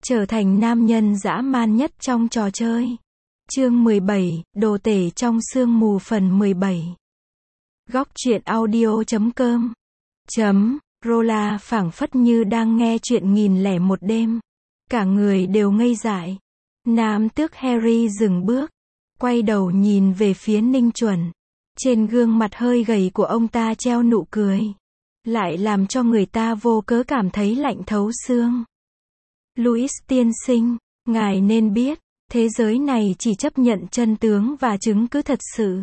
trở thành nam nhân dã man nhất trong trò chơi. Chương 17, đồ tể trong sương mù phần 17. Góc truyện audio.com Rola phảng phất như đang nghe chuyện 1001 đêm. Cả người đều ngây dại. Nam tước Harry dừng bước, quay đầu nhìn về phía Ninh Chuẩn. Trên gương mặt hơi gầy của ông ta treo nụ cười, lại làm cho người ta vô cớ cảm thấy lạnh thấu xương. Louis tiên sinh, ngài nên biết, thế giới này chỉ chấp nhận chân tướng và chứng cứ thật sự.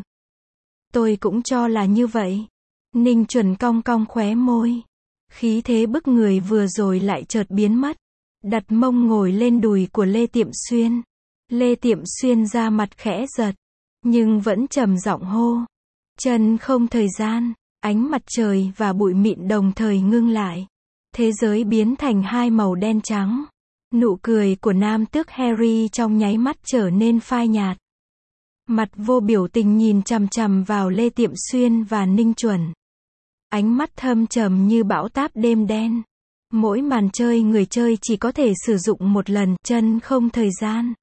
Tôi cũng cho là như vậy. Ninh Chuẩn cong cong khóe môi. Khí thế bức người vừa rồi lại chợt biến mất. Đặt mông ngồi lên đùi của Lê Tiệm Xuyên. Lê Tiệm Xuyên ra mặt khẽ giật, nhưng vẫn trầm giọng hô. Chân không thời gian, ánh mặt trời và bụi mịn đồng thời ngưng lại. Thế giới biến thành hai màu đen trắng. Nụ cười của nam tước Harry trong nháy mắt trở nên phai nhạt. Mặt vô biểu tình nhìn chằm chằm vào Lê Tiệm Xuyên và Ninh Chuẩn. Ánh mắt thâm trầm như bão táp đêm đen. Mỗi màn chơi người chơi chỉ có thể sử dụng một lần, chân không thời gian.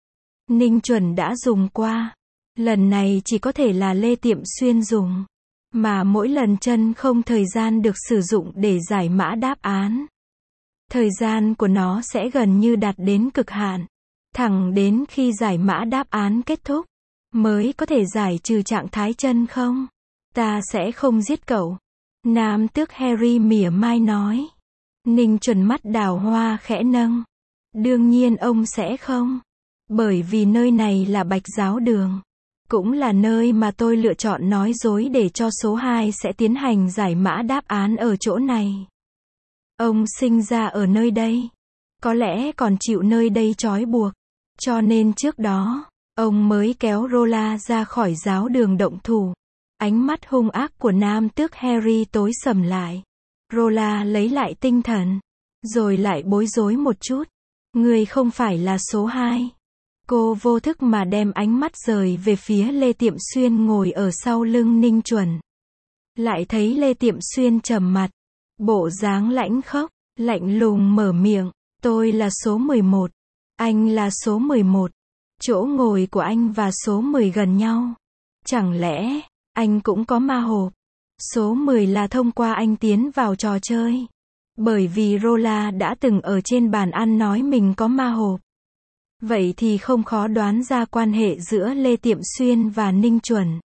Ninh Chuẩn đã dùng qua. Lần này chỉ có thể là Lê Tiệm Xuyên dùng. Mà mỗi lần chân không thời gian được sử dụng để giải mã đáp án. Thời gian của nó sẽ gần như đạt đến cực hạn. Thẳng đến khi giải mã đáp án kết thúc, mới có thể giải trừ trạng thái chân không. Ta sẽ không giết cậu. Nam tước Harry mỉa mai nói. Ninh Chuẩn mắt đào hoa khẽ nâng. Đương nhiên ông sẽ không. Bởi vì nơi này là Bạch Giáo Đường. Cũng là nơi mà tôi lựa chọn nói dối để cho số 2 sẽ tiến hành giải mã đáp án ở chỗ này. Ông sinh ra ở nơi đây. Có lẽ còn chịu nơi đây trói buộc. Cho nên trước đó, ông mới kéo Rola ra khỏi giáo đường động thủ. Ánh mắt hung ác của nam tước Harry tối sầm lại. Rola lấy lại tinh thần. Rồi lại bối rối một chút. Người không phải là số 2. Cô vô thức mà đem ánh mắt rời về phía Lê Tiệm Xuyên ngồi ở sau lưng Ninh Chuẩn. Lại thấy Lê Tiệm Xuyên trầm mặt. Bộ dáng lãnh khốc, lạnh lùng mở miệng. Tôi là số 11. Anh là số 11. Chỗ ngồi của anh và số 10 gần nhau. Chẳng lẽ, anh cũng có ma hộp? Số 10 là thông qua anh tiến vào trò chơi. Bởi vì Rola đã từng ở trên bàn ăn nói mình có ma hộp. Vậy thì không khó đoán ra quan hệ giữa Lê Tiệm Xuyên và Ninh Chuẩn.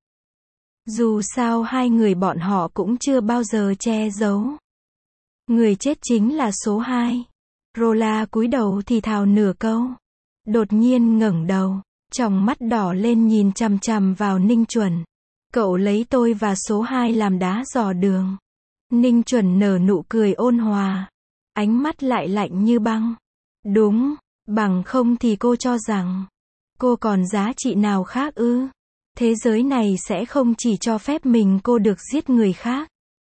Dù sao hai người bọn họ cũng chưa bao giờ che giấu. Người chết chính là số 2. Rola cúi đầu thì thào nửa câu. Đột nhiên ngẩng đầu, tròng mắt đỏ lên nhìn chằm chằm vào Ninh Chuẩn. Cậu lấy tôi và số 2 làm đá dò đường. Ninh Chuẩn nở nụ cười ôn hòa. Ánh mắt lại lạnh như băng. Đúng, bằng không thì cô cho rằng cô còn giá trị nào khác ư? Thế giới này sẽ không chỉ cho phép mình cô được giết người khác,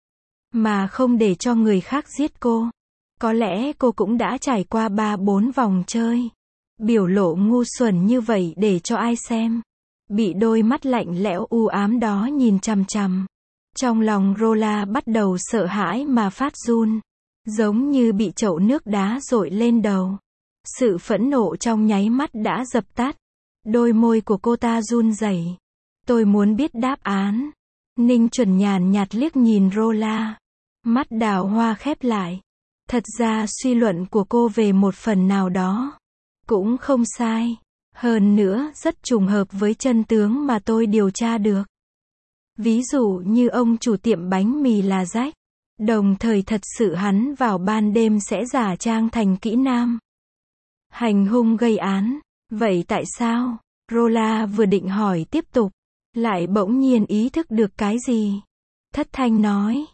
mà không để cho người khác giết cô. Có lẽ cô cũng đã trải qua 3-4 vòng chơi. Biểu lộ ngu xuẩn như vậy để cho ai xem. Bị đôi mắt lạnh lẽo u ám đó nhìn chằm chằm. Trong lòng Rola bắt đầu sợ hãi mà phát run. Giống như bị chậu nước đá dội lên đầu. Sự phẫn nộ trong nháy mắt đã dập tắt. Đôi môi của cô ta run rẩy. Tôi muốn biết đáp án. Ninh Chuẩn nhàn nhạt liếc nhìn Rola. Mắt đào hoa khép lại. Thật ra suy luận của cô về một phần nào đó cũng không sai. Hơn nữa, rất trùng hợp với chân tướng mà tôi điều tra được. Ví dụ như ông chủ tiệm bánh mì là Jack. Đồng thời thật sự hắn vào ban đêm sẽ giả trang thành kỹ nam. Hành hung gây án. Vậy tại sao? Rola vừa định hỏi tiếp tục. Lại bỗng nhiên ý thức được cái gì. Thất thanh nói.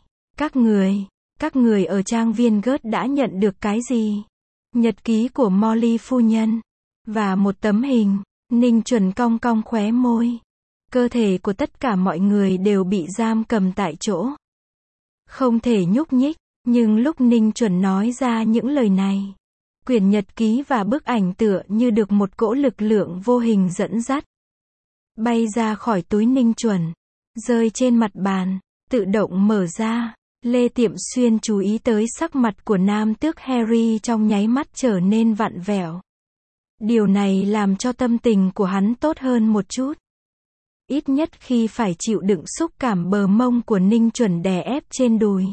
Các người ở trang viên Gớt đã nhận được cái gì? Nhật ký của Molly phu nhân. Và một tấm hình. Ninh Chuẩn cong cong khóe môi. Cơ thể của tất cả mọi người đều bị giam cầm tại chỗ. Không thể nhúc nhích. Nhưng lúc Ninh Chuẩn nói ra những lời này, quyển nhật ký và bức ảnh tựa như được một cỗ lực lượng vô hình dẫn dắt. Bay ra khỏi túi Ninh Chuẩn. Rơi trên mặt bàn. Tự động mở ra. Lê Tiệm Xuyên chú ý tới sắc mặt của nam tước Harry trong nháy mắt trở nên vặn vẹo. Điều này làm cho tâm tình của hắn tốt hơn một chút. Ít nhất khi phải chịu đựng xúc cảm bờ mông của Ninh Chuẩn đè ép trên đùi.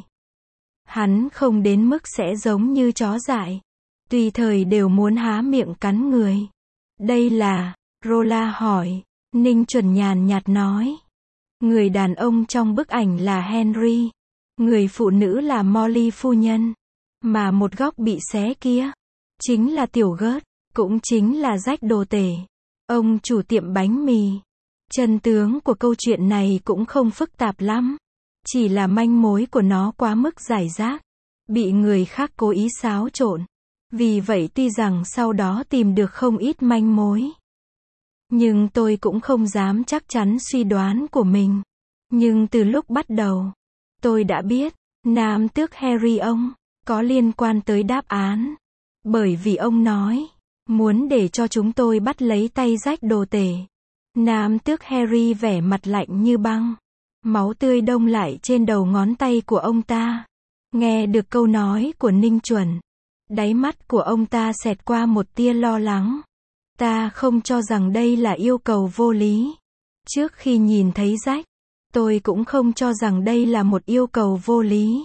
Hắn không đến mức sẽ giống như chó dại. Tùy thời đều muốn há miệng cắn người. Đây là, Rola hỏi. Ninh Chuẩn nhàn nhạt nói. Người đàn ông trong bức ảnh là Henry. Người phụ nữ là Molly phu nhân. Mà một góc bị xé kia, chính là Tiểu Gớt, cũng chính là Jack đồ tể. Ông chủ tiệm bánh mì. Chân tướng của câu chuyện này cũng không phức tạp lắm. Chỉ là manh mối của nó quá mức rải rác. Bị người khác cố ý xáo trộn. Vì vậy tuy rằng sau đó tìm được không ít manh mối. Nhưng tôi cũng không dám chắc chắn suy đoán của mình. Nhưng từ lúc bắt đầu, tôi đã biết, nam tước Harry ông, có liên quan tới đáp án. Bởi vì ông nói, muốn để cho chúng tôi bắt lấy tay Jack đồ tể. Nam tước Harry vẻ mặt lạnh như băng. Máu tươi đông lại trên đầu ngón tay của ông ta. Nghe được câu nói của Ninh Chuẩn. Đáy mắt của ông ta xẹt qua một tia lo lắng. Ta không cho rằng đây là yêu cầu vô lý. Trước khi nhìn thấy Jack, tôi cũng không cho rằng đây là một yêu cầu vô lý.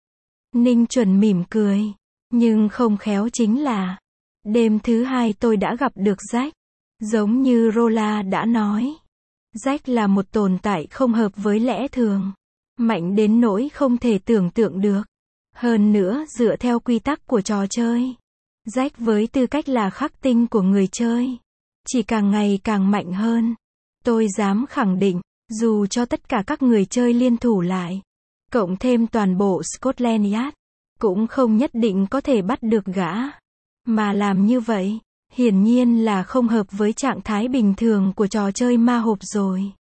Ninh Chuẩn mỉm cười. Nhưng không khéo chính là, đêm thứ hai tôi đã gặp được Jack. Giống như Rola đã nói. Jack là một tồn tại không hợp với lẽ thường. Mạnh đến nỗi không thể tưởng tượng được. Hơn nữa dựa theo quy tắc của trò chơi. Jack với tư cách là khắc tinh của người chơi. Chỉ càng ngày càng mạnh hơn. Tôi dám khẳng định, dù cho tất cả các người chơi liên thủ lại. Cộng thêm toàn bộ Scotland Yard. Cũng không nhất định có thể bắt được gã. Mà làm như vậy, hiển nhiên là không hợp với trạng thái bình thường của trò chơi ma hộp rồi.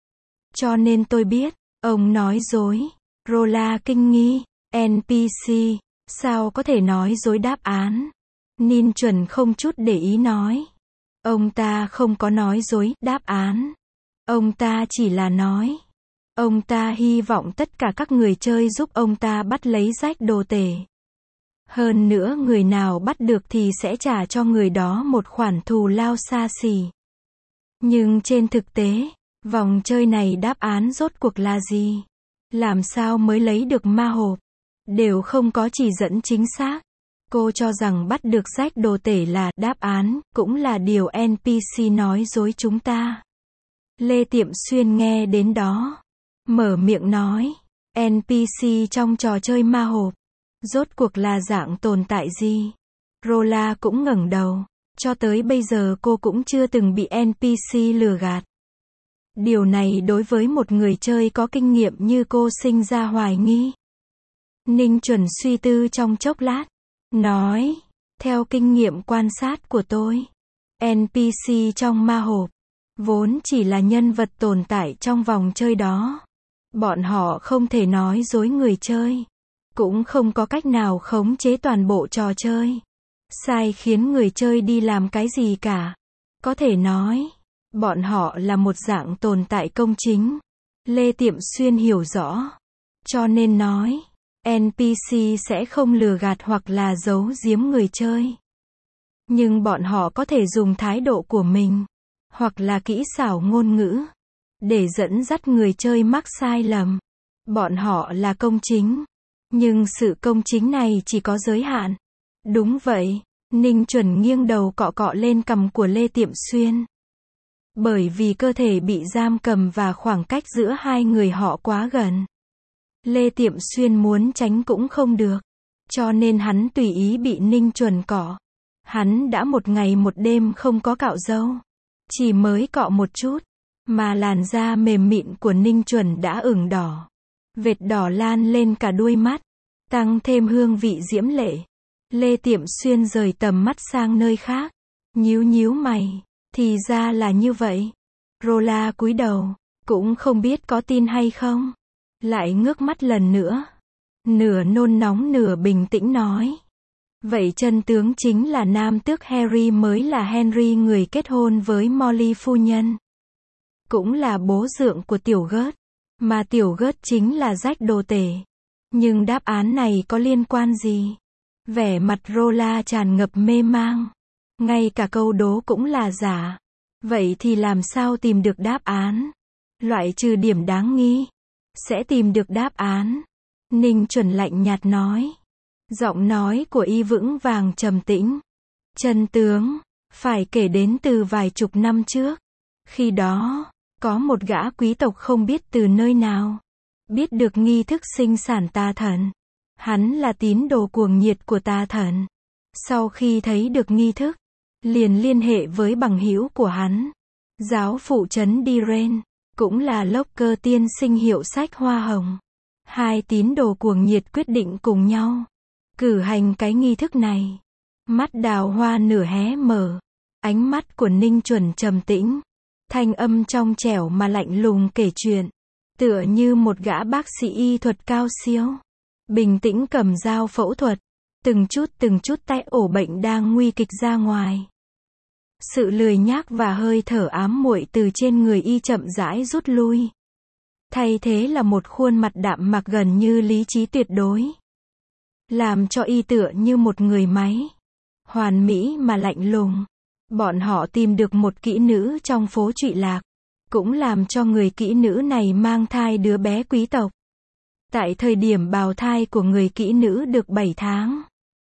Cho nên tôi biết, ông nói dối. Rola kinh nghi. NPC, sao có thể nói dối đáp án? Ninh Chuẩn không chút để ý nói. Ông ta không có nói dối đáp án. Ông ta chỉ là nói. Ông ta hy vọng tất cả các người chơi giúp ông ta bắt lấy Jack đồ tể. Hơn nữa người nào bắt được thì sẽ trả cho người đó một khoản thù lao xa xỉ. Nhưng trên thực tế, vòng chơi này đáp án rốt cuộc là gì? Làm sao mới lấy được ma hộp? Đều không có chỉ dẫn chính xác. Cô cho rằng bắt được Jack đồ tể là đáp án, cũng là điều NPC nói dối chúng ta. Lê Tiệm Xuyên nghe đến đó. Mở miệng nói. NPC trong trò chơi ma hộp. Rốt cuộc là dạng tồn tại gì? Rola cũng ngẩng đầu. Cho tới bây giờ cô cũng chưa từng bị NPC lừa gạt. Điều này đối với một người chơi có kinh nghiệm như cô sinh ra hoài nghi. Ninh Chuẩn suy tư trong chốc lát. Nói. Theo kinh nghiệm quan sát của tôi. NPC trong ma hộp. Vốn chỉ là nhân vật tồn tại trong vòng chơi đó. Bọn họ không thể nói dối người chơi. Cũng không có cách nào khống chế toàn bộ trò chơi. Sai khiến người chơi đi làm cái gì cả. Có thể nói, bọn họ là một dạng tồn tại công chính. Lê Tiệm Xuyên hiểu rõ. Cho nên nói, NPC sẽ không lừa gạt hoặc là giấu giếm người chơi. Nhưng bọn họ có thể dùng thái độ của mình, hoặc là kỹ xảo ngôn ngữ, để dẫn dắt người chơi mắc sai lầm. Bọn họ là công chính. Nhưng sự công chính này chỉ có giới hạn. Đúng vậy. Ninh Chuẩn nghiêng đầu cọ cọ lên cằm của Lê Tiệm Xuyên. Bởi vì cơ thể bị giam cầm và khoảng cách giữa hai người họ quá gần. Lê Tiệm Xuyên muốn tránh cũng không được. Cho nên hắn tùy ý bị Ninh Chuẩn cọ. Hắn đã một ngày một đêm không có cạo râu. Chỉ mới cọ một chút. Mà làn da mềm mịn của Ninh Chuẩn đã ửng đỏ. Vệt đỏ lan lên cả đuôi mắt. Tăng thêm hương vị diễm lệ. Lê Tiệm Xuyên rời tầm mắt sang nơi khác. Nhíu nhíu mày. Thì ra là như vậy. Rola cúi đầu. Cũng không biết có tin hay không. Lại ngước mắt lần nữa. Nửa nôn nóng nửa bình tĩnh nói. Vậy chân tướng chính là nam tước Harry mới là Henry người kết hôn với Molly phu nhân. Cũng là bố dượng của Tiểu Gớt. Mà Tiểu Gớt chính là Jack đồ tể. Nhưng đáp án này có liên quan gì? Vẻ mặt Rola tràn ngập mê mang. Ngay cả câu đố cũng là giả. Vậy thì làm sao tìm được đáp án? Loại trừ điểm đáng nghi. Sẽ tìm được đáp án. Ninh Chuẩn lạnh nhạt nói. Giọng nói của y vững vàng trầm tĩnh. Chân tướng, phải kể đến từ vài chục năm trước. Khi đó, có một gã quý tộc không biết từ nơi nào biết được nghi thức sinh sản tà thần. Hắn là tín đồ cuồng nhiệt của tà thần. Sau khi thấy được nghi thức, liền liên hệ với bằng hữu của hắn, giáo phụ trấn Diren, cũng là Locke tiên sinh hiệu sách hoa hồng. Hai tín đồ cuồng nhiệt quyết định cùng nhau cử hành cái nghi thức này. Mắt Đào Hoa nửa hé mở, ánh mắt của Ninh Chuẩn trầm tĩnh, thanh âm trong trẻo mà lạnh lùng kể chuyện, tựa như một gã bác sĩ y thuật cao siêu, bình tĩnh cầm dao phẫu thuật, từng chút tay ổ bệnh đang nguy kịch ra ngoài. Sự lười nhác và hơi thở ám muội từ trên người y chậm rãi rút lui. Thay thế là một khuôn mặt đạm mạc gần như lý trí tuyệt đối. Làm cho y tựa như một người máy. Hoàn mỹ mà lạnh lùng. Bọn họ tìm được một kỹ nữ trong phố Trụy Lạc. Cũng làm cho người kỹ nữ này mang thai đứa bé quý tộc. Tại thời điểm bào thai của người kỹ nữ được 7 tháng.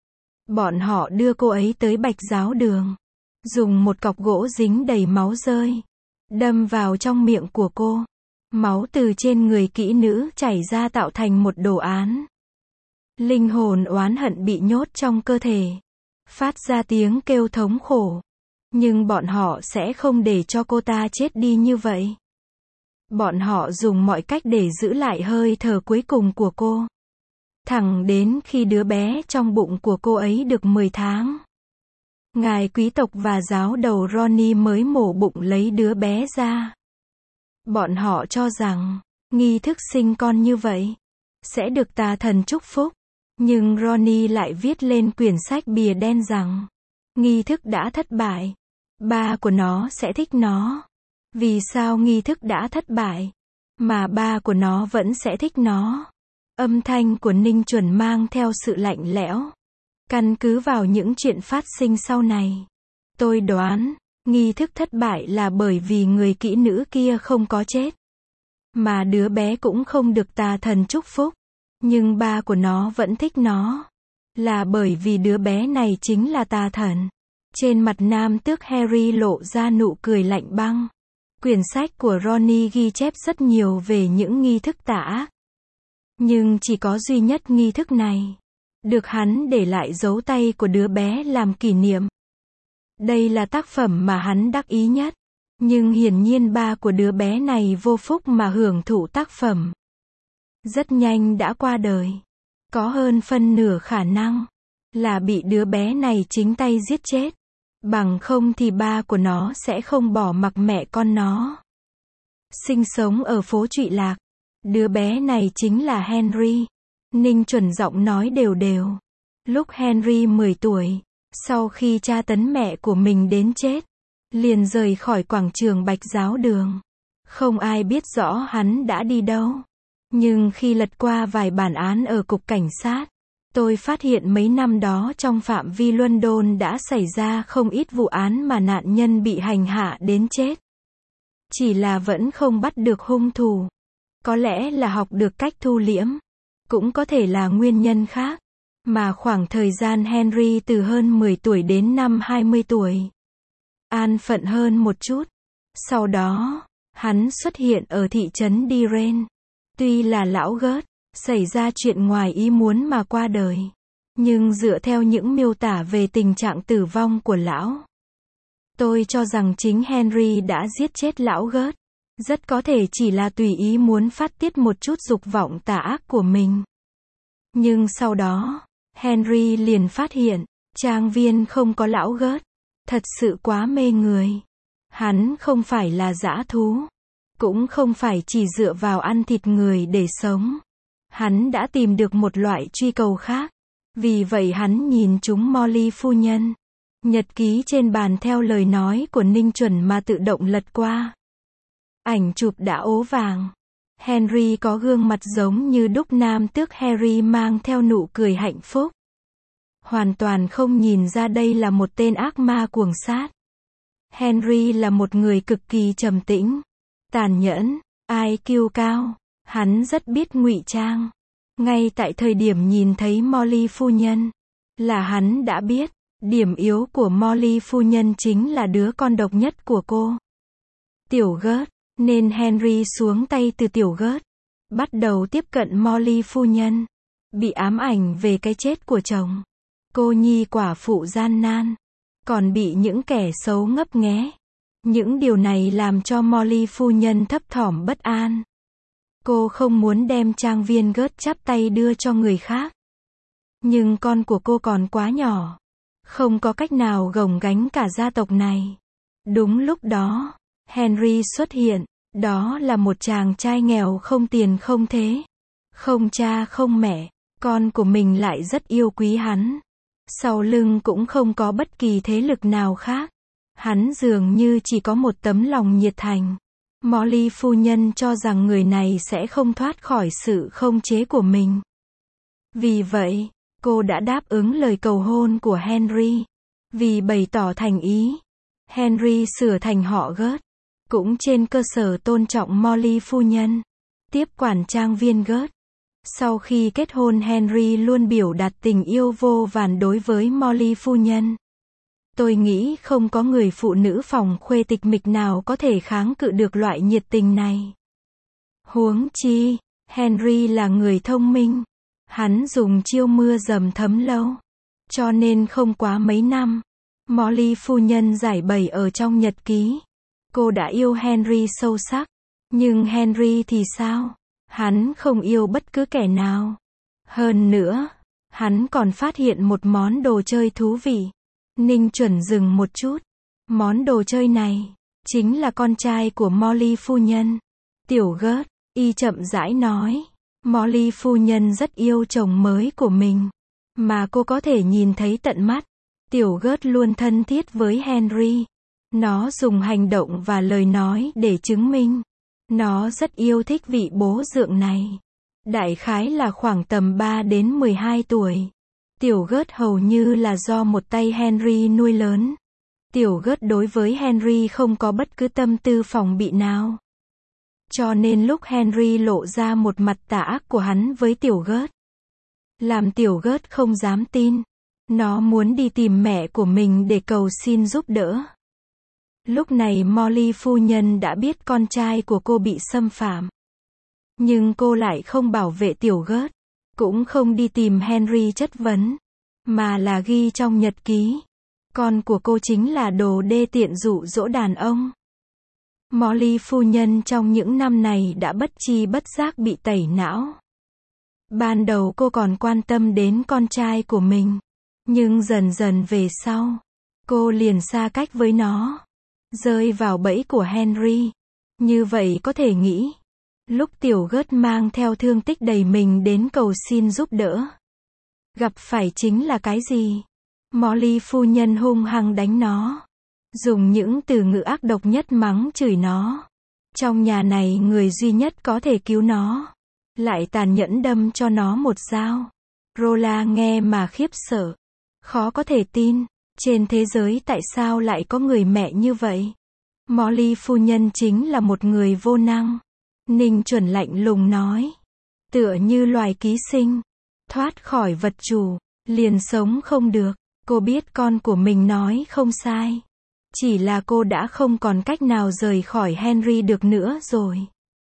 Bọn họ đưa cô ấy tới Bạch Giáo Đường. Dùng một cọc gỗ dính đầy máu rơi. Đâm vào trong miệng của cô. Máu từ trên người kỹ nữ chảy ra tạo thành một đồ án. Linh hồn oán hận bị nhốt trong cơ thể. Phát ra tiếng kêu thống khổ. Nhưng bọn họ sẽ không để cho cô ta chết đi như vậy. Bọn họ dùng mọi cách để giữ lại hơi thở cuối cùng của cô. Thẳng đến khi đứa bé trong bụng của cô ấy được 10 tháng. Ngài quý tộc và giáo đầu Ronnie mới mổ bụng lấy đứa bé ra. Bọn họ cho rằng, nghi thức sinh con như vậy, sẽ được tà thần chúc phúc. Nhưng Ronnie lại viết lên quyển sách bìa đen rằng, nghi thức đã thất bại. Ba của nó sẽ thích nó. Vì sao nghi thức đã thất bại, mà ba của nó vẫn sẽ thích nó? Âm thanh của Ninh Chuẩn mang theo sự lạnh lẽo. Căn cứ vào những chuyện phát sinh sau này, tôi đoán, nghi thức thất bại là bởi vì người kỹ nữ kia không có chết. Mà đứa bé cũng không được tà thần chúc phúc. Nhưng ba của nó vẫn thích nó. Là bởi vì đứa bé này chính là tà thần. Trên mặt nam tước Harry lộ ra nụ cười lạnh băng. Quyển sách của Ronnie ghi chép rất nhiều về những nghi thức tà ác. Nhưng chỉ có duy nhất nghi thức này được hắn để lại dấu tay của đứa bé làm kỷ niệm. Đây là tác phẩm mà hắn đắc ý nhất. Nhưng hiển nhiên ba của đứa bé này vô phúc mà hưởng thụ tác phẩm. Rất nhanh đã qua đời. Có hơn phân nửa khả năng là bị đứa bé này chính tay giết chết. Bằng không thì ba của nó sẽ không bỏ mặc mẹ con nó. Sinh sống ở phố Trụy Lạc. Đứa bé này chính là Henry. Ninh Chuẩn giọng nói đều đều. Lúc Henry 10 tuổi, sau khi tra tấn mẹ của mình đến chết, liền rời khỏi quảng trường Bạch Giáo Đường. Không ai biết rõ hắn đã đi đâu. Nhưng khi lật qua vài bản án ở cục cảnh sát, tôi phát hiện mấy năm đó trong phạm vi London đã xảy ra không ít vụ án mà nạn nhân bị hành hạ đến chết. Chỉ là vẫn không bắt được hung thủ. Có lẽ là học được cách thu liễm. Cũng có thể là nguyên nhân khác. Mà khoảng thời gian Henry từ hơn 10 tuổi đến năm 20 tuổi. An phận hơn một chút. Sau đó, hắn xuất hiện ở thị trấn Diren. Tuy là lão gớt, xảy ra chuyện ngoài ý muốn mà qua đời. Nhưng dựa theo những miêu tả về tình trạng tử vong của lão, tôi cho rằng chính Henry đã giết chết lão gớt. Rất có thể chỉ là tùy ý muốn phát tiết một chút dục vọng tà ác của mình. Nhưng sau đó, Henry liền phát hiện, trang viên không có lão gớt. Thật sự quá mê người. Hắn không phải là dã thú. Cũng không phải chỉ dựa vào ăn thịt người để sống. Hắn đã tìm được một loại truy cầu khác. Vì vậy hắn nhìn chúng Molly phu nhân. Nhật ký trên bàn theo lời nói của Ninh Chuẩn mà tự động lật qua. Ảnh chụp đã ố vàng. Henry có gương mặt giống như đúc nam tước Harry mang theo nụ cười hạnh phúc. Hoàn toàn không nhìn ra đây là một tên ác ma cuồng sát. Henry là một người cực kỳ trầm tĩnh, tàn nhẫn, IQ cao, hắn rất biết ngụy trang. Ngay tại thời điểm nhìn thấy Molly phu nhân, là hắn đã biết, điểm yếu của Molly phu nhân chính là đứa con độc nhất của cô. Tiểu Gớt, nên Henry xuống tay từ Tiểu Gớt, bắt đầu tiếp cận Molly phu nhân, bị ám ảnh về cái chết của chồng. Cô nhi quả phụ gian nan, còn bị những kẻ xấu ngấp nghé. Những điều này làm cho Molly phu nhân thấp thỏm bất an. Cô không muốn đem trang viên Gớt chắp tay đưa cho người khác. Nhưng con của cô còn quá nhỏ, không có cách nào gồng gánh cả gia tộc này. Đúng lúc đó, Henry xuất hiện, đó là một chàng trai nghèo không tiền không thế, không cha không mẹ, con của mình lại rất yêu quý hắn. Sau lưng cũng không có bất kỳ thế lực nào khác. Hắn dường như chỉ có một tấm lòng nhiệt thành. Molly phu nhân cho rằng người này sẽ không thoát khỏi sự không chế của mình. Vì vậy, cô đã đáp ứng lời cầu hôn của Henry. Vì bày tỏ thành ý, Henry sửa thành họ Gớt, cũng trên cơ sở tôn trọng Molly phu nhân, tiếp quản trang viên Gớt. Sau khi kết hôn Henry luôn biểu đạt tình yêu vô vàn đối với Molly phu nhân. Tôi nghĩ không có người phụ nữ phòng khuê tịch mịch nào có thể kháng cự được loại nhiệt tình này. Huống chi, Henry là người thông minh. Hắn dùng chiêu mưa dầm thấm lâu. Cho nên không quá mấy năm, Molly phu nhân giải bày ở trong nhật ký. Cô đã yêu Henry sâu sắc. Nhưng Henry thì sao? Hắn không yêu bất cứ kẻ nào. Hơn nữa, hắn còn phát hiện một món đồ chơi thú vị. Ninh chuẩn dừng một chút. Món đồ chơi này, chính là con trai của Molly phu nhân. Tiểu Gớt, y chậm rãi nói. Molly phu nhân rất yêu chồng mới của mình. Mà cô có thể nhìn thấy tận mắt. Tiểu Gớt luôn thân thiết với Henry. Nó dùng hành động và lời nói để chứng minh. Nó rất yêu thích vị bố dượng này. Đại khái là khoảng tầm 3 đến 12 tuổi. Tiểu Gớt hầu như là do một tay Henry nuôi lớn. Tiểu Gớt đối với Henry không có bất cứ tâm tư phòng bị nào. Cho nên lúc Henry lộ ra một mặt tà ác của hắn với Tiểu Gớt, làm Tiểu Gớt không dám tin. Nó muốn đi tìm mẹ của mình để cầu xin giúp đỡ. Lúc này Molly phu nhân đã biết con trai của cô bị xâm phạm. Nhưng cô lại không bảo vệ Tiểu Gớt, cũng không đi tìm Henry chất vấn, mà là ghi trong nhật ký. Con của cô chính là đồ đê tiện dụ dỗ đàn ông. Molly phu nhân trong những năm này đã bất tri bất giác bị tẩy não. Ban đầu cô còn quan tâm đến con trai của mình. Nhưng dần dần về sau, cô liền xa cách với nó. Rơi vào bẫy của Henry. Như vậy có thể nghĩ, lúc Tiểu Gớt mang theo thương tích đầy mình đến cầu xin giúp đỡ, gặp phải chính là cái gì? Molly phu nhân hung hăng đánh nó. Dùng những từ ngữ ác độc nhất mắng chửi nó. Trong nhà này người duy nhất có thể cứu nó, lại tàn nhẫn đâm cho nó một dao. Rola nghe mà khiếp sợ. Khó có thể tin, trên thế giới tại sao lại có người mẹ như vậy? Molly phu nhân chính là một người vô năng. Ninh chuẩn lạnh lùng nói. Tựa như loài ký sinh, thoát khỏi vật chủ, liền sống không được. Cô biết con của mình nói không sai. Chỉ là cô đã không còn cách nào rời khỏi Henry được nữa rồi.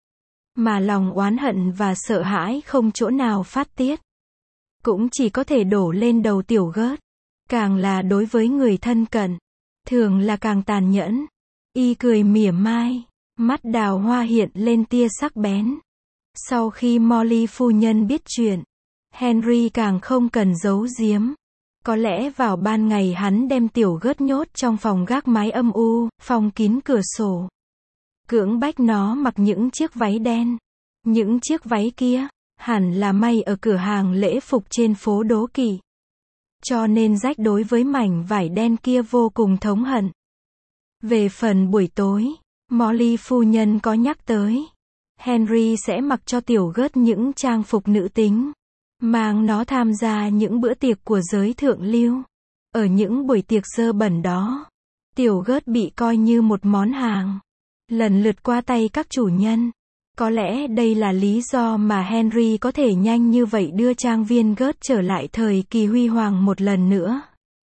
Mà lòng oán hận và sợ hãi không chỗ nào phát tiết. Cũng chỉ có thể đổ lên đầu Tiểu Gớt. Càng là đối với người thân cận, thường là càng tàn nhẫn. Y cười mỉa mai, mắt đào hoa hiện lên tia sắc bén. Sau khi Molly phu nhân biết chuyện, Henry càng không cần giấu giếm. Có lẽ vào ban ngày hắn đem Tiểu Gớt nhốt trong phòng gác mái âm u, phòng kín cửa sổ. Cưỡng bách nó mặc những chiếc váy đen. Những chiếc váy kia, hẳn là may ở cửa hàng lễ phục trên phố Đố Kỵ. Cho nên Jack đối với mảnh vải đen kia vô cùng thống hận. Về phần buổi tối, Molly phu nhân có nhắc tới. Henry sẽ mặc cho tiểu Gert những trang phục nữ tính, mang nó tham gia những bữa tiệc của giới thượng lưu. Ở những buổi tiệc dơ bẩn đó, tiểu Gert bị coi như một món hàng, lần lượt qua tay các chủ nhân. Có lẽ đây là lý do mà Henry có thể nhanh như vậy đưa trang viên Gert trở lại thời kỳ huy hoàng một lần nữa.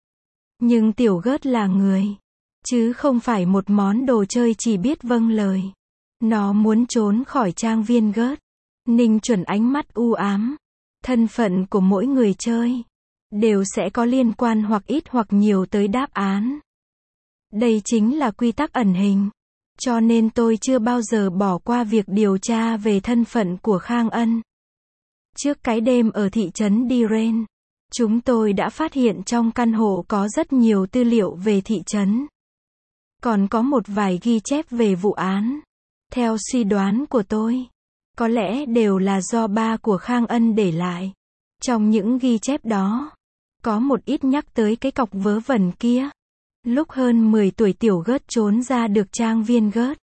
Nhưng tiểu Gert là người, chứ không phải một món đồ chơi chỉ biết vâng lời. Nó muốn trốn khỏi trang viên Gert. Ninh Chuẩn ánh mắt u ám. Thân phận của mỗi người chơi đều sẽ có liên quan hoặc ít hoặc nhiều tới đáp án. Đây chính là quy tắc ẩn hình. Cho nên tôi chưa bao giờ bỏ qua việc điều tra về thân phận của Khang Ân. Trước cái đêm ở thị trấn Diren, chúng tôi đã phát hiện trong căn hộ có rất nhiều tư liệu về thị trấn. Còn có một vài ghi chép về vụ án. Theo suy đoán của tôi, có lẽ đều là do ba của Khang Ân để lại. Trong những ghi chép đó, có một ít nhắc tới cái cọc vớ vẩn kia. Lúc hơn 10 tuổi tiểu Gert trốn ra được trang viên Gert.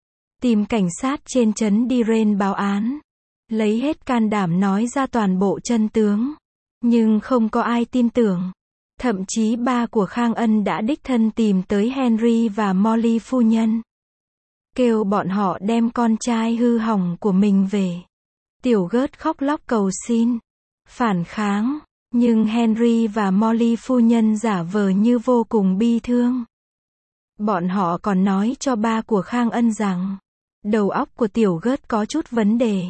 Tìm cảnh sát trên trấn Diren báo án. Lấy hết can đảm nói ra toàn bộ chân tướng. Nhưng không có ai tin tưởng. Thậm chí ba của Khang Ân đã đích thân tìm tới Henry và Molly phu nhân. Kêu bọn họ đem con trai hư hỏng của mình về. Tiểu Gert khóc lóc cầu xin, phản kháng. Nhưng Henry và Molly phu nhân giả vờ như vô cùng bi thương. Bọn họ còn nói cho ba của Khang Ân rằng, đầu óc của tiểu Gert có chút vấn đề.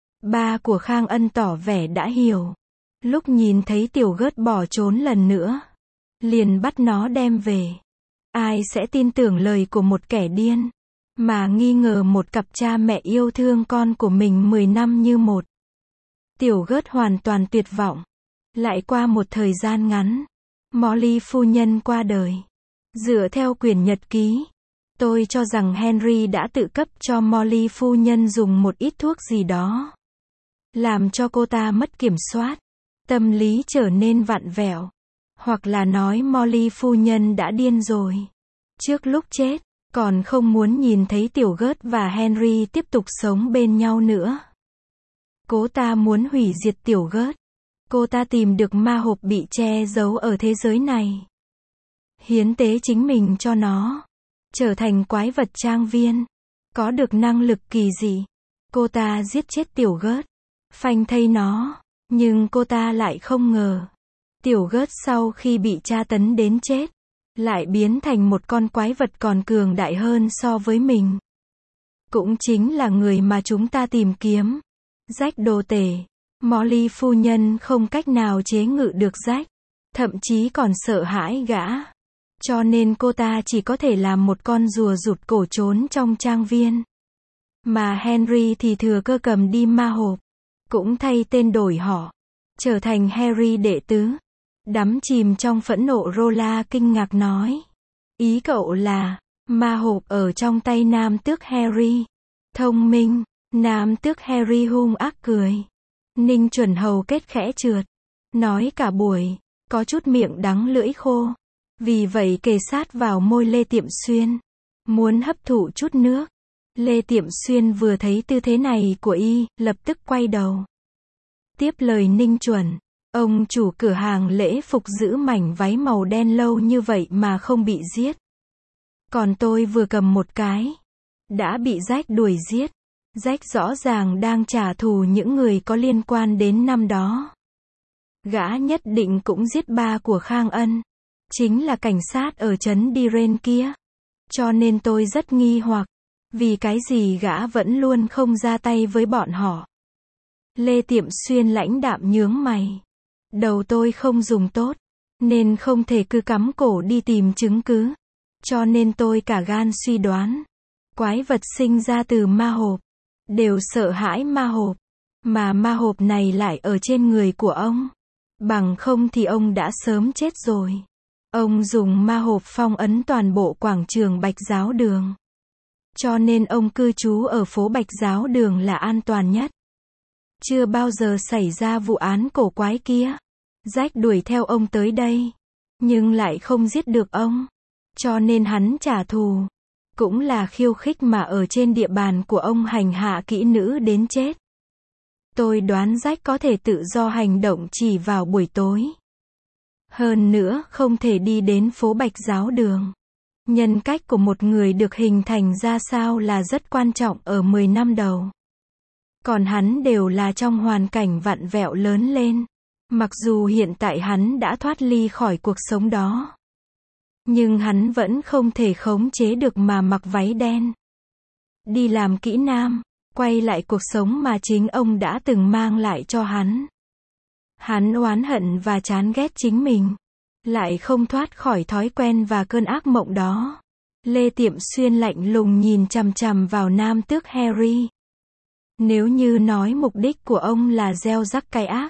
Ba của Khang Ân tỏ vẻ đã hiểu. Lúc nhìn thấy tiểu Gert bỏ trốn lần nữa, liền bắt nó đem về. Ai sẽ tin tưởng lời của một kẻ điên, mà nghi ngờ một cặp cha mẹ yêu thương con của mình 10 năm như một. Tiểu Gert hoàn toàn tuyệt vọng. Lại qua một thời gian ngắn, Molly phu nhân qua đời. Dựa theo quyển nhật ký, tôi cho rằng Henry đã tự cấp cho Molly phu nhân dùng một ít thuốc gì đó, làm cho cô ta mất kiểm soát, tâm lý trở nên vặn vẹo. Hoặc là nói Molly phu nhân đã điên rồi. Trước lúc chết, còn không muốn nhìn thấy tiểu Gert và Henry tiếp tục sống bên nhau nữa. Cô ta muốn hủy diệt tiểu Gert. Cô ta tìm được ma hộp bị che giấu ở thế giới này. Hiến tế chính mình cho nó. Trở thành quái vật trang viên. Có được năng lực kỳ dị. Cô ta giết chết tiểu Gert. Phanh thây nó. Nhưng cô ta lại không ngờ. Tiểu Gert sau khi bị tra tấn đến chết, lại biến thành một con quái vật còn cường đại hơn so với mình. Cũng chính là người mà chúng ta tìm kiếm. Jack đồ tể. Molly phu nhân không cách nào chế ngự được Jack. Thậm chí còn sợ hãi gã. Cho nên cô ta chỉ có thể làm một con rùa rụt cổ trốn trong trang viên. Mà Henry thì thừa cơ cầm đi ma hộp. Cũng thay tên đổi họ. Trở thành Harry đệ tứ. Đắm chìm trong phẫn nộ, Rolla kinh ngạc nói. Ý cậu là, ma hộp ở trong tay nam tước Harry. Thông minh. Nam tước Harry hung ác cười. Ninh Chuẩn hầu kết khẽ trượt. Nói cả buổi, có chút miệng đắng lưỡi khô. Vì vậy kề sát vào môi Lê Tiệm Xuyên. Muốn hấp thụ chút nước. Lê Tiệm Xuyên vừa thấy tư thế này của y, lập tức quay đầu. Tiếp lời Ninh Chuẩn. Ông chủ cửa hàng lễ phục giữ mảnh váy màu đen lâu như vậy mà không bị giết. Còn tôi vừa cầm một cái. Đã bị Jack đuổi giết. Jack rõ ràng đang trả thù những người có liên quan đến năm đó. Gã nhất định cũng giết ba của Khang Ân. Chính là cảnh sát ở trấn Diren kia. Cho nên tôi rất nghi hoặc. Vì cái gì gã vẫn luôn không ra tay với bọn họ. Lê Tiệm Xuyên lãnh đạm nhướng mày. Đầu tôi không dùng tốt. Nên không thể cứ cắm cổ đi tìm chứng cứ. Cho nên tôi cả gan suy đoán. Quái vật sinh ra từ ma hộp. Đều sợ hãi ma hộp. Mà ma hộp này lại ở trên người của ông. Bằng không thì ông đã sớm chết rồi. Ông dùng ma hộp phong ấn toàn bộ quảng trường Bạch Giáo Đường. Cho nên ông cư trú ở phố Bạch Giáo Đường là an toàn nhất. Chưa bao giờ xảy ra vụ án cổ quái kia. Jack đuổi theo ông tới đây. Nhưng lại không giết được ông. Cho nên hắn trả thù. cũng là khiêu khích mà ở trên địa bàn của ông hành hạ kỹ nữ đến chết. Tôi đoán Jack có thể tự do hành động chỉ vào buổi tối. Hơn nữa, không thể đi đến phố Bạch Giáo Đường. Nhân cách của một người được hình thành ra sao là rất quan trọng ở 10 năm đầu. Còn hắn đều là trong hoàn cảnh vặn vẹo lớn lên. Mặc dù hiện tại hắn đã thoát ly khỏi cuộc sống đó, nhưng hắn vẫn không thể khống chế được mà mặc váy đen. Đi làm kỹ nam, quay lại cuộc sống mà chính ông đã từng mang lại cho hắn. Hắn oán hận và chán ghét chính mình, lại không thoát khỏi thói quen và cơn ác mộng đó. Lê Tiệm Xuyên lạnh lùng nhìn chằm chằm vào Nam Tước Harry. Nếu như nói mục đích của ông là gieo rắc cái ác,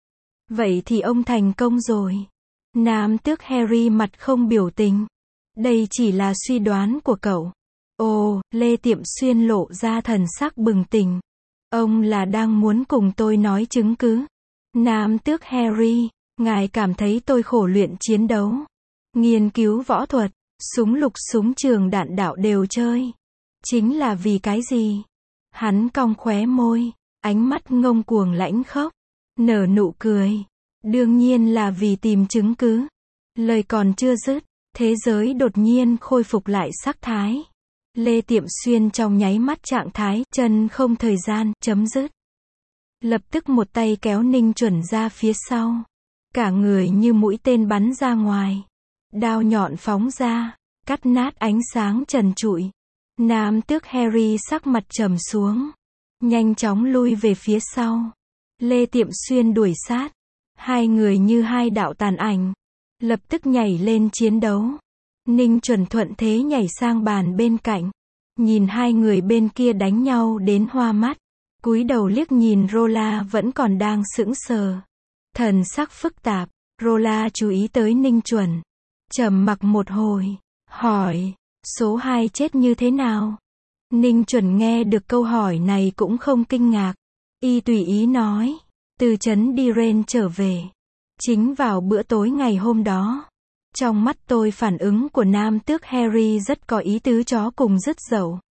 vậy thì ông thành công rồi. Nam Tước Harry mặt không biểu tình. Đây chỉ là suy đoán của cậu. Ồ, Lê Tiệm Xuyên lộ ra thần sắc bừng tỉnh. Ông là đang muốn cùng tôi nói chứng cứ. Nam Tước Harry, ngài cảm thấy tôi khổ luyện chiến đấu, nghiên cứu võ thuật, súng lục súng trường đạn đạo đều chơi. Chính là vì cái gì? Hắn cong khóe môi, ánh mắt ngông cuồng lãnh khốc, nở nụ cười. Đương nhiên là vì tìm chứng cứ. Lời còn chưa dứt, thế giới đột nhiên khôi phục lại sắc thái. Lê Tiệm Xuyên trong nháy mắt trạng thái chân không thời gian chấm dứt. Lập tức một tay kéo Ninh Chuẩn ra phía sau. Cả người như mũi tên bắn ra ngoài. Đao nhọn phóng ra, cắt nát ánh sáng trần trụi. Nam Tước Harry sắc mặt trầm xuống, nhanh chóng lui về phía sau. Lê Tiệm Xuyên đuổi sát. Hai người như hai đạo tàn ảnh, lập tức nhảy lên chiến đấu. Ninh Chuẩn thuận thế nhảy sang bàn bên cạnh, nhìn hai người bên kia đánh nhau đến hoa mắt, cúi đầu liếc nhìn Rola vẫn còn đang sững sờ, thần sắc phức tạp. Rola chú ý tới Ninh Chuẩn, trầm mặc một hồi, hỏi, số 2 chết như thế nào? Ninh Chuẩn nghe được câu hỏi này cũng không kinh ngạc, y tùy ý nói, từ trấn Diren trở về. Chính vào bữa tối ngày hôm đó. Trong mắt tôi phản ứng của Nam Tước Harry rất có ý tứ chó cùng dứt dậu.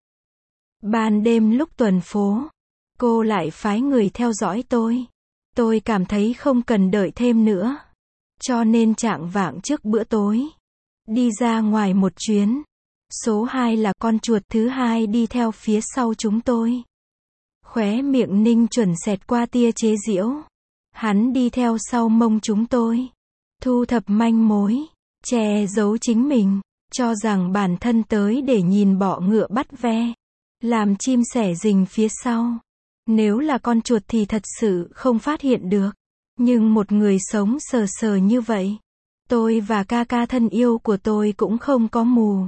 Ban đêm lúc tuần phố, cô lại phái người theo dõi tôi. Tôi cảm thấy không cần đợi thêm nữa. Cho nên chạng vạng trước bữa tối, đi ra ngoài một chuyến. Số 2 là con chuột thứ hai đi theo phía sau chúng tôi. Khóe miệng Ninh Chuẩn xẹt qua tia chế giễu. Hắn đi theo sau mông chúng tôi, thu thập manh mối, che giấu chính mình, cho rằng bản thân tới để nhìn bọ ngựa bắt ve, làm chim sẻ rình phía sau. Nếu là con chuột thì thật sự không phát hiện được, nhưng một người sống sờ sờ như vậy, tôi và ca ca thân yêu của tôi cũng không có mù.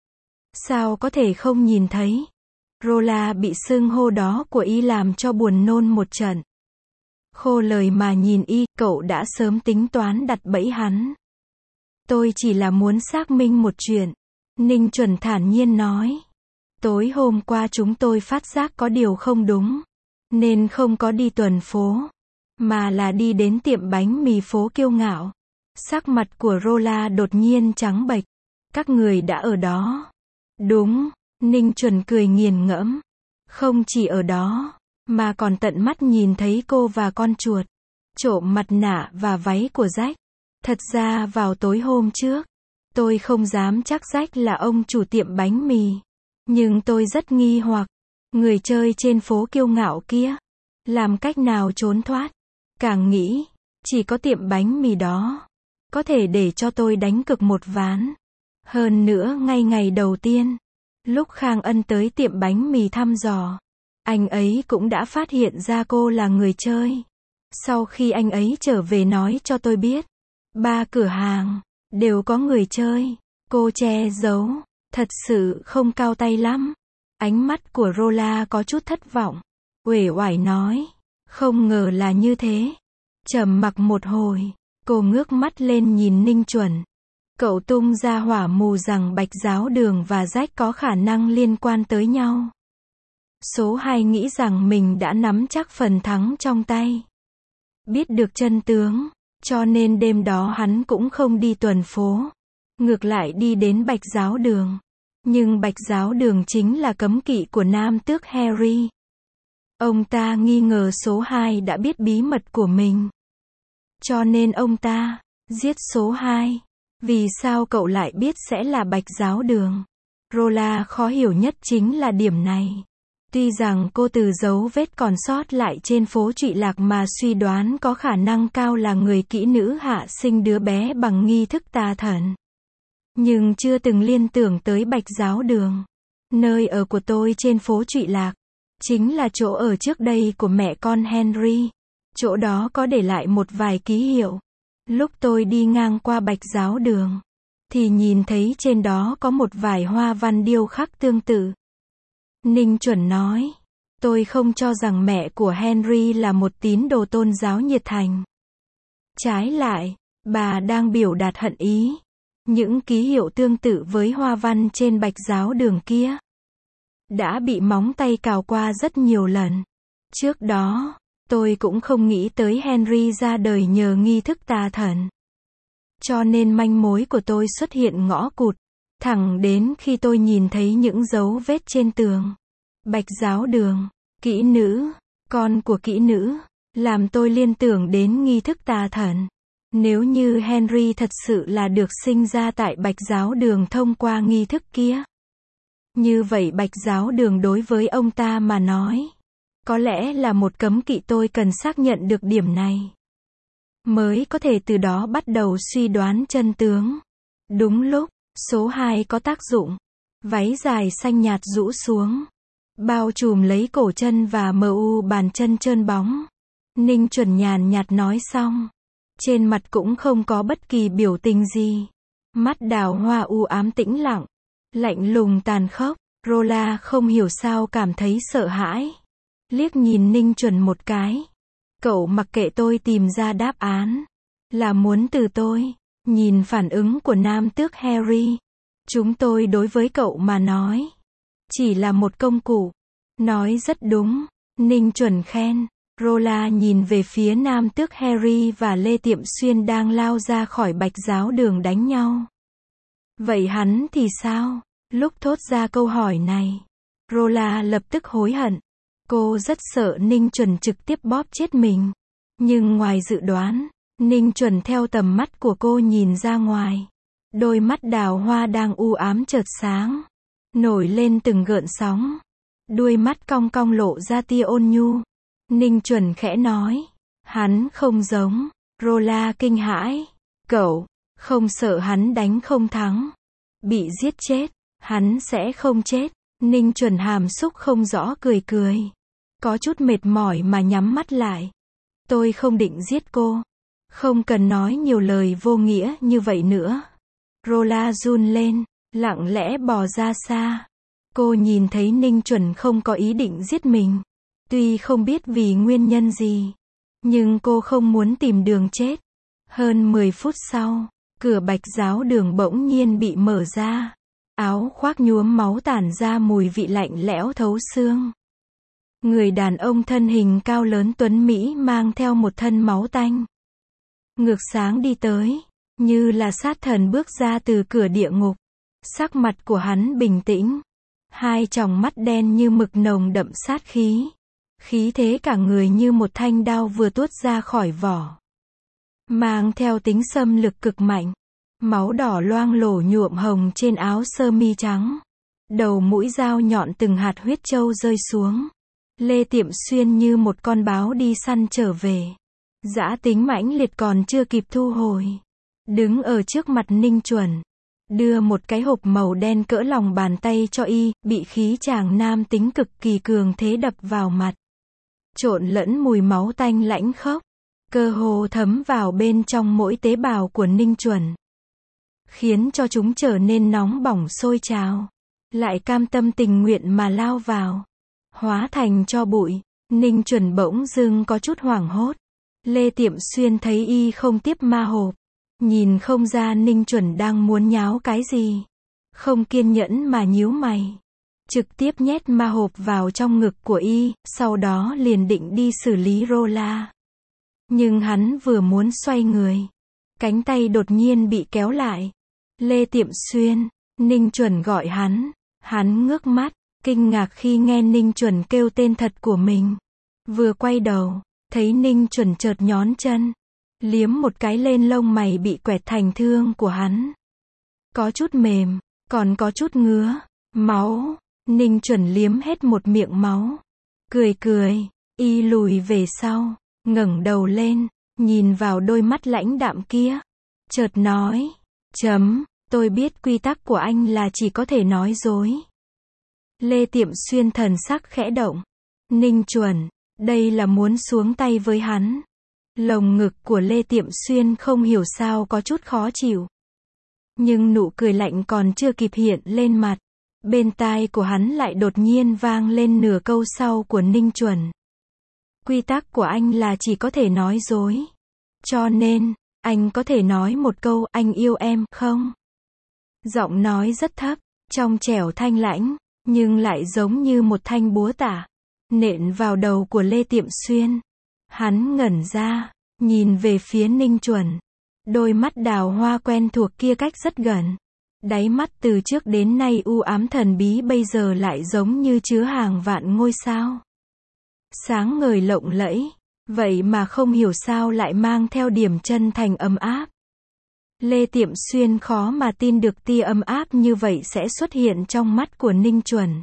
Sao có thể không nhìn thấy? Rola bị xưng hô đó của y làm cho buồn nôn một trận. Khô lời mà nhìn y, cậu đã sớm tính toán đặt bẫy hắn. Tôi chỉ là muốn xác minh một chuyện. Ninh Chuẩn thản nhiên nói. Tối hôm qua chúng tôi phát giác có điều không đúng, nên không có đi tuần phố, mà là đi đến tiệm bánh mì phố Kiêu Ngạo. Sắc mặt của Rola đột nhiên trắng bệch. Các người đã ở đó. Đúng, Ninh Chuẩn cười nghiền ngẫm. Không chỉ ở đó, mà còn tận mắt nhìn thấy cô và con chuột trộm mặt nạ và váy của Jack. Thật ra vào tối hôm trước, tôi không dám chắc Jack là ông chủ tiệm bánh mì, nhưng tôi rất nghi hoặc, người chơi trên phố Kiêu Ngạo kia, làm cách nào trốn thoát. Càng nghĩ, chỉ có tiệm bánh mì đó có thể để cho tôi đánh cược một ván. Hơn nữa ngay ngày đầu tiên, lúc Khang Ân tới tiệm bánh mì thăm dò, anh ấy cũng đã phát hiện ra cô là người chơi. Sau khi anh ấy trở về nói cho tôi biết, 3 cửa hàng đều có người chơi. Cô che giấu, thật sự không cao tay lắm. Ánh mắt của Rola có chút thất vọng, uể oải nói, không ngờ là như thế. Trầm mặc một hồi, cô ngước mắt lên nhìn Ninh Chuẩn. Cậu tung ra hỏa mù rằng Bạch Giáo Đường và Jack có khả năng liên quan tới nhau. Số 2 nghĩ rằng mình đã nắm chắc phần thắng trong tay. Biết được chân tướng, cho nên đêm đó hắn cũng không đi tuần phố. Ngược lại đi đến Bạch Giáo Đường. Nhưng Bạch Giáo Đường chính là cấm kỵ của nam tước Harry. Ông ta nghi ngờ số 2 đã biết bí mật của mình. Cho nên ông ta giết số 2. Vì sao cậu lại biết sẽ là Bạch Giáo Đường? Rola khó hiểu nhất chính là điểm này. Tuy rằng cô từ dấu vết còn sót lại trên phố Trụy Lạc mà suy đoán có khả năng cao là người kỹ nữ hạ sinh đứa bé bằng nghi thức tà thần. Nhưng chưa từng liên tưởng tới Bạch Giáo Đường. Nơi ở của tôi trên phố Trụy Lạc chính là chỗ ở trước đây của mẹ con Henry. Chỗ đó có để lại một vài ký hiệu. Lúc tôi đi ngang qua Bạch Giáo Đường, thì nhìn thấy trên đó có một vài hoa văn điêu khắc tương tự. Ninh Chuẩn nói, tôi không cho rằng mẹ của Henry là một tín đồ tôn giáo nhiệt thành. Trái lại, bà đang biểu đạt hận ý. Những ký hiệu tương tự với hoa văn trên Bạch Giáo Đường kia đã bị móng tay cào qua rất nhiều lần. Trước đó, tôi cũng không nghĩ tới Henry ra đời nhờ nghi thức tà thần. Cho nên manh mối của tôi xuất hiện ngõ cụt, thẳng đến khi tôi nhìn thấy những dấu vết trên tường. Bạch Giáo Đường, kỹ nữ, con của kỹ nữ, làm tôi liên tưởng đến nghi thức tà thần. Nếu như Henry thật sự là được sinh ra tại Bạch Giáo Đường thông qua nghi thức kia, như vậy Bạch Giáo Đường đối với ông ta mà nói, có lẽ là một cấm kỵ. Tôi cần xác nhận được điểm này, mới có thể từ đó bắt đầu suy đoán chân tướng. Đúng lúc, số 2 có tác dụng. Váy dài xanh nhạt rũ xuống, bao trùm lấy cổ chân và mờ u bàn chân trơn bóng. Ninh Chuẩn nhàn nhạt nói xong. Trên mặt cũng không có bất kỳ biểu tình gì. Mắt đào hoa u ám tĩnh lặng, lạnh lùng tàn khốc. Rola không hiểu sao cảm thấy sợ hãi. Liếc nhìn Ninh Chuẩn một cái. Cậu mặc kệ tôi tìm ra đáp án, là muốn từ tôi. Nhìn phản ứng của nam tước Harry, chúng tôi đối với cậu mà nói chỉ là một công cụ. Nói rất đúng, Ninh Chuẩn khen. Rola nhìn về phía nam tước Harry và Lê Tiệm Xuyên đang lao ra khỏi Bạch Giáo Đường đánh nhau. Vậy hắn thì sao? Lúc thốt ra câu hỏi này, Rola lập tức hối hận. Cô rất sợ Ninh Chuẩn trực tiếp bóp chết mình. Nhưng ngoài dự đoán, Ninh Chuẩn theo tầm mắt của cô nhìn ra ngoài. Đôi mắt đào hoa đang u ám chợt sáng, nổi lên từng gợn sóng. Đuôi mắt cong cong lộ ra tia ôn nhu. Ninh Chuẩn khẽ nói, hắn không giống. Rola kinh hãi. Cậu không sợ hắn đánh không thắng, bị giết chết? Hắn sẽ không chết. Ninh Chuẩn hàm xúc không rõ cười cười, có chút mệt mỏi mà nhắm mắt lại. Tôi không định giết cô. Không cần nói nhiều lời vô nghĩa như vậy nữa. Rola run lên, lặng lẽ bò ra xa. Cô nhìn thấy Ninh Chuẩn không có ý định giết mình. Tuy không biết vì nguyên nhân gì, nhưng cô không muốn tìm đường chết. Hơn 10 phút sau, cửa Bạch Giáo Đường bỗng nhiên bị mở ra. Áo khoác nhuốm máu tản ra mùi vị lạnh lẽo thấu xương. Người đàn ông thân hình cao lớn tuấn mỹ mang theo một thân máu tanh, ngược sáng đi tới, như là sát thần bước ra từ cửa địa ngục. Sắc mặt của hắn bình tĩnh, hai tròng mắt đen như mực nồng đậm sát khí. Khí thế cả người như một thanh đao vừa tuốt ra khỏi vỏ, mang theo tính xâm lực cực mạnh. Máu đỏ loang lổ nhuộm hồng trên áo sơ mi trắng. Đầu mũi dao nhọn từng hạt huyết trâu rơi xuống. Lê Tiệm Xuyên như một con báo đi săn trở về. Dã tính mãnh liệt còn chưa kịp thu hồi, đứng ở trước mặt Ninh Chuẩn, đưa một cái hộp màu đen cỡ lòng bàn tay cho y. Bị khí chàng nam tính cực kỳ cường thế đập vào mặt, trộn lẫn mùi máu tanh lãnh khốc, cơ hồ thấm vào bên trong mỗi tế bào của Ninh Chuẩn, khiến cho chúng trở nên nóng bỏng sôi trào, lại cam tâm tình nguyện mà lao vào, hóa thành tro bụi. Ninh Chuẩn bỗng dưng có chút hoảng hốt. Lê Tiệm Xuyên thấy y không tiếp ma hộp, nhìn không ra Ninh Chuẩn đang muốn nháo cái gì, không kiên nhẫn mà nhíu mày, trực tiếp nhét ma hộp vào trong ngực của y, sau đó liền định đi xử lý Rola. Nhưng hắn vừa muốn xoay người, cánh tay đột nhiên bị kéo lại. Lê Tiệm Xuyên, Ninh Chuẩn gọi hắn. Hắn ngước mắt, kinh ngạc khi nghe Ninh Chuẩn kêu tên thật của mình. Vừa quay đầu, thấy Ninh Chuẩn chợt nhón chân, liếm một cái lên lông mày bị quẹt thành thương của hắn. Có chút mềm, còn có chút ngứa, máu. Ninh Chuẩn liếm hết một miệng máu. Cười cười, y lùi về sau, ngẩng đầu lên, nhìn vào đôi mắt lãnh đạm kia. Chợt nói, tôi biết quy tắc của anh là chỉ có thể nói dối. Lê Tiệm Xuyên thần sắc khẽ động. Ninh Chuẩn, đây là muốn xuống tay với hắn. Lồng ngực của Lê Tiệm Xuyên không hiểu sao có chút khó chịu. Nhưng nụ cười lạnh còn chưa kịp hiện lên mặt. Bên tai của hắn lại đột nhiên vang lên nửa câu sau của Ninh Chuẩn. Quy tắc của anh là chỉ có thể nói dối. Cho nên, anh có thể nói một câu anh yêu em không? Giọng nói rất thấp, trong trẻo thanh lãnh, nhưng lại giống như một thanh búa tạ, nện vào đầu của Lê Tiệm Xuyên. Hắn ngẩn ra, nhìn về phía Ninh Chuẩn. Đôi mắt đào hoa quen thuộc kia cách rất gần. Đáy mắt từ trước đến nay u ám thần bí bây giờ lại giống như chứa hàng vạn ngôi sao. Sáng ngời lộng lẫy, vậy mà không hiểu sao lại mang theo điểm chân thành ấm áp. Lê Tiệm Xuyên khó mà tin được tia ấm áp như vậy sẽ xuất hiện trong mắt của Ninh Chuẩn.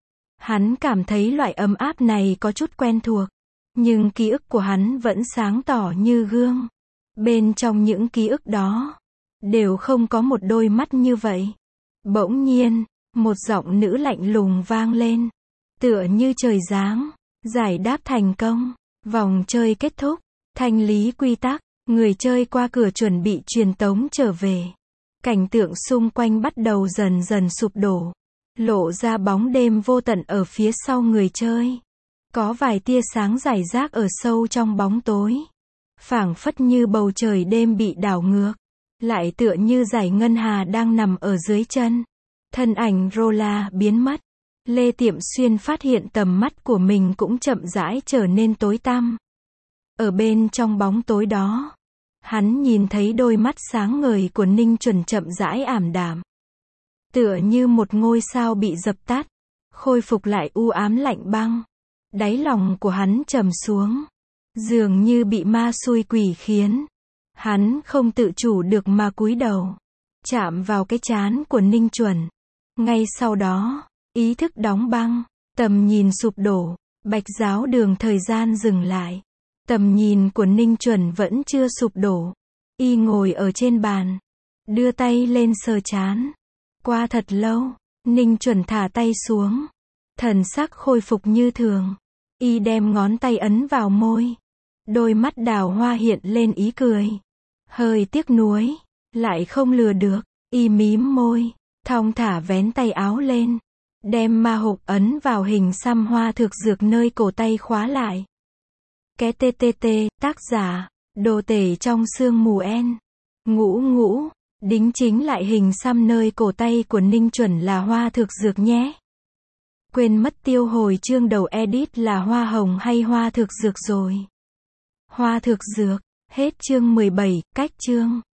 Hắn cảm thấy loại ấm áp này có chút quen thuộc, nhưng ký ức của hắn vẫn sáng tỏ như gương. Bên trong những ký ức đó, đều không có một đôi mắt như vậy. Bỗng nhiên, một giọng nữ lạnh lùng vang lên, tựa như trời giáng. Giải đáp thành công, vòng chơi kết thúc, thanh lý quy tắc, người chơi qua cửa chuẩn bị truyền tống trở về. Cảnh tượng xung quanh bắt đầu dần dần sụp đổ, lộ ra bóng đêm vô tận ở phía sau người chơi. Có vài tia sáng rải rác ở sâu trong bóng tối, phảng phất như bầu trời đêm bị đảo ngược, lại tựa như dải ngân hà đang nằm ở dưới chân. Thân ảnh Rola biến mất. Lê Tiệm Xuyên phát hiện tầm mắt của mình cũng chậm rãi trở nên tối tăm. Ở bên trong bóng tối đó, hắn nhìn thấy đôi mắt sáng ngời của Ninh Chuẩn chậm rãi ảm đạm. Tựa như một ngôi sao bị dập tắt, khôi phục lại u ám lạnh băng. Đáy lòng của hắn trầm xuống, dường như bị ma xui quỷ khiến. Hắn không tự chủ được mà cúi đầu, chạm vào cái trán của Ninh Chuẩn. Ngay sau đó, ý thức đóng băng, tầm nhìn sụp đổ, Bạch Giáo Đường thời gian dừng lại. Tầm nhìn của Ninh Chuẩn vẫn chưa sụp đổ. Y ngồi ở trên bàn, đưa tay lên sờ trán. Qua thật lâu, Ninh Chuẩn thả tay xuống, thần sắc khôi phục như thường. Y đem ngón tay ấn vào môi. Đôi mắt đào hoa hiện lên ý cười. Hơi tiếc nuối, lại không lừa được. Y mím môi, thong thả vén tay áo lên, đem ma hộp ấn vào hình xăm hoa thực dược nơi cổ tay khóa lại. Cái TTT, tác giả, Đồ Tể Trong Sương Mù En. Ngũ, đính chính lại hình xăm nơi cổ tay của Ninh Chuẩn là hoa thực dược nhé. Quên mất tiêu hồi chương đầu edit là hoa hồng hay hoa thực dược rồi. Hoa thực dược, hết chương 17, cách chương.